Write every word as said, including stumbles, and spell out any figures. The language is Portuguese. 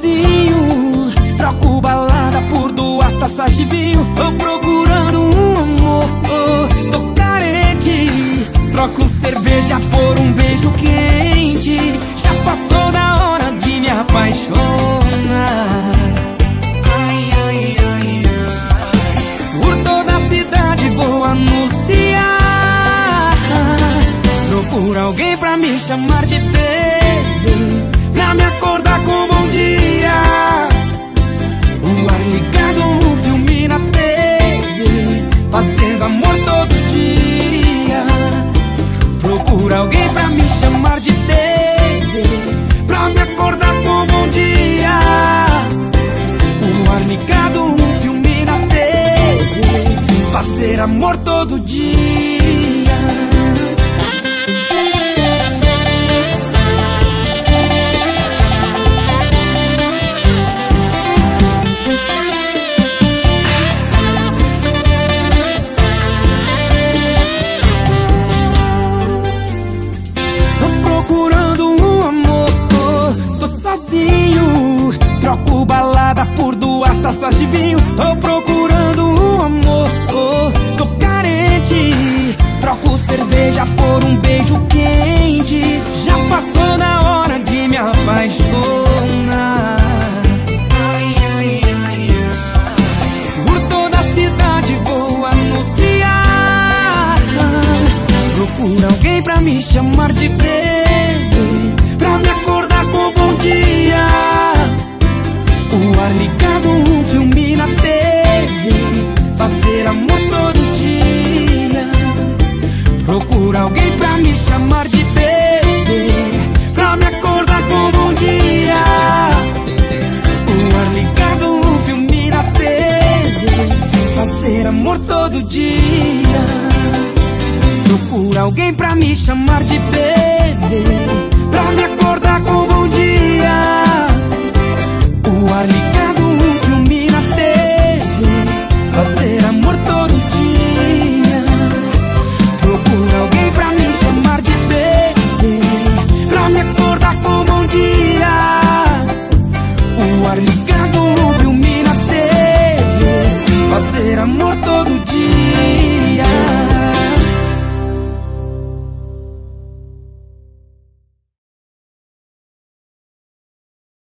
sozinho, troco balada por duas taças de vinho. Tô procurando um amor, oh, tô carente. Troco cerveja por um beijo quente. Já passou da hora de me apaixonar. Por toda a cidade vou anunciar. Procuro alguém pra me chamar de bebê, pra me acordar com bom dia. O ar ligado, um filme na T V, fazendo amor todo dia. Procuro alguém pra me chamar de bebê, pra me acordar com bom dia. O ar ligado, um filme na T V, fazer amor todo dia. Sozinho, troco balada por duas taças de vinho. Tô procurando um amor, oh, tô carente. Troco cerveja por um beijo quente. Já passou da hora de me apaixonar. Por toda a cidade vou anunciar. Procuro alguém pra me chamar de bebê, pra me acordar com bom dia. O ar ligado, um filme na T V, fazer amor todo dia. Procuro alguém pra me chamar de bebê, pra me acordar com bom dia. O ar ligado, um filme na T V, fazer amor todo dia. Procuro alguém pra me chamar de bebê, pra me acordar com bom dia. O ar ligado, um filme na T V, fazer amor todo dia. Procuro alguém pra me chamar de bebê, pra me acordar com bom dia. O ar ligado, um filme na T V, fazer amor todo dia.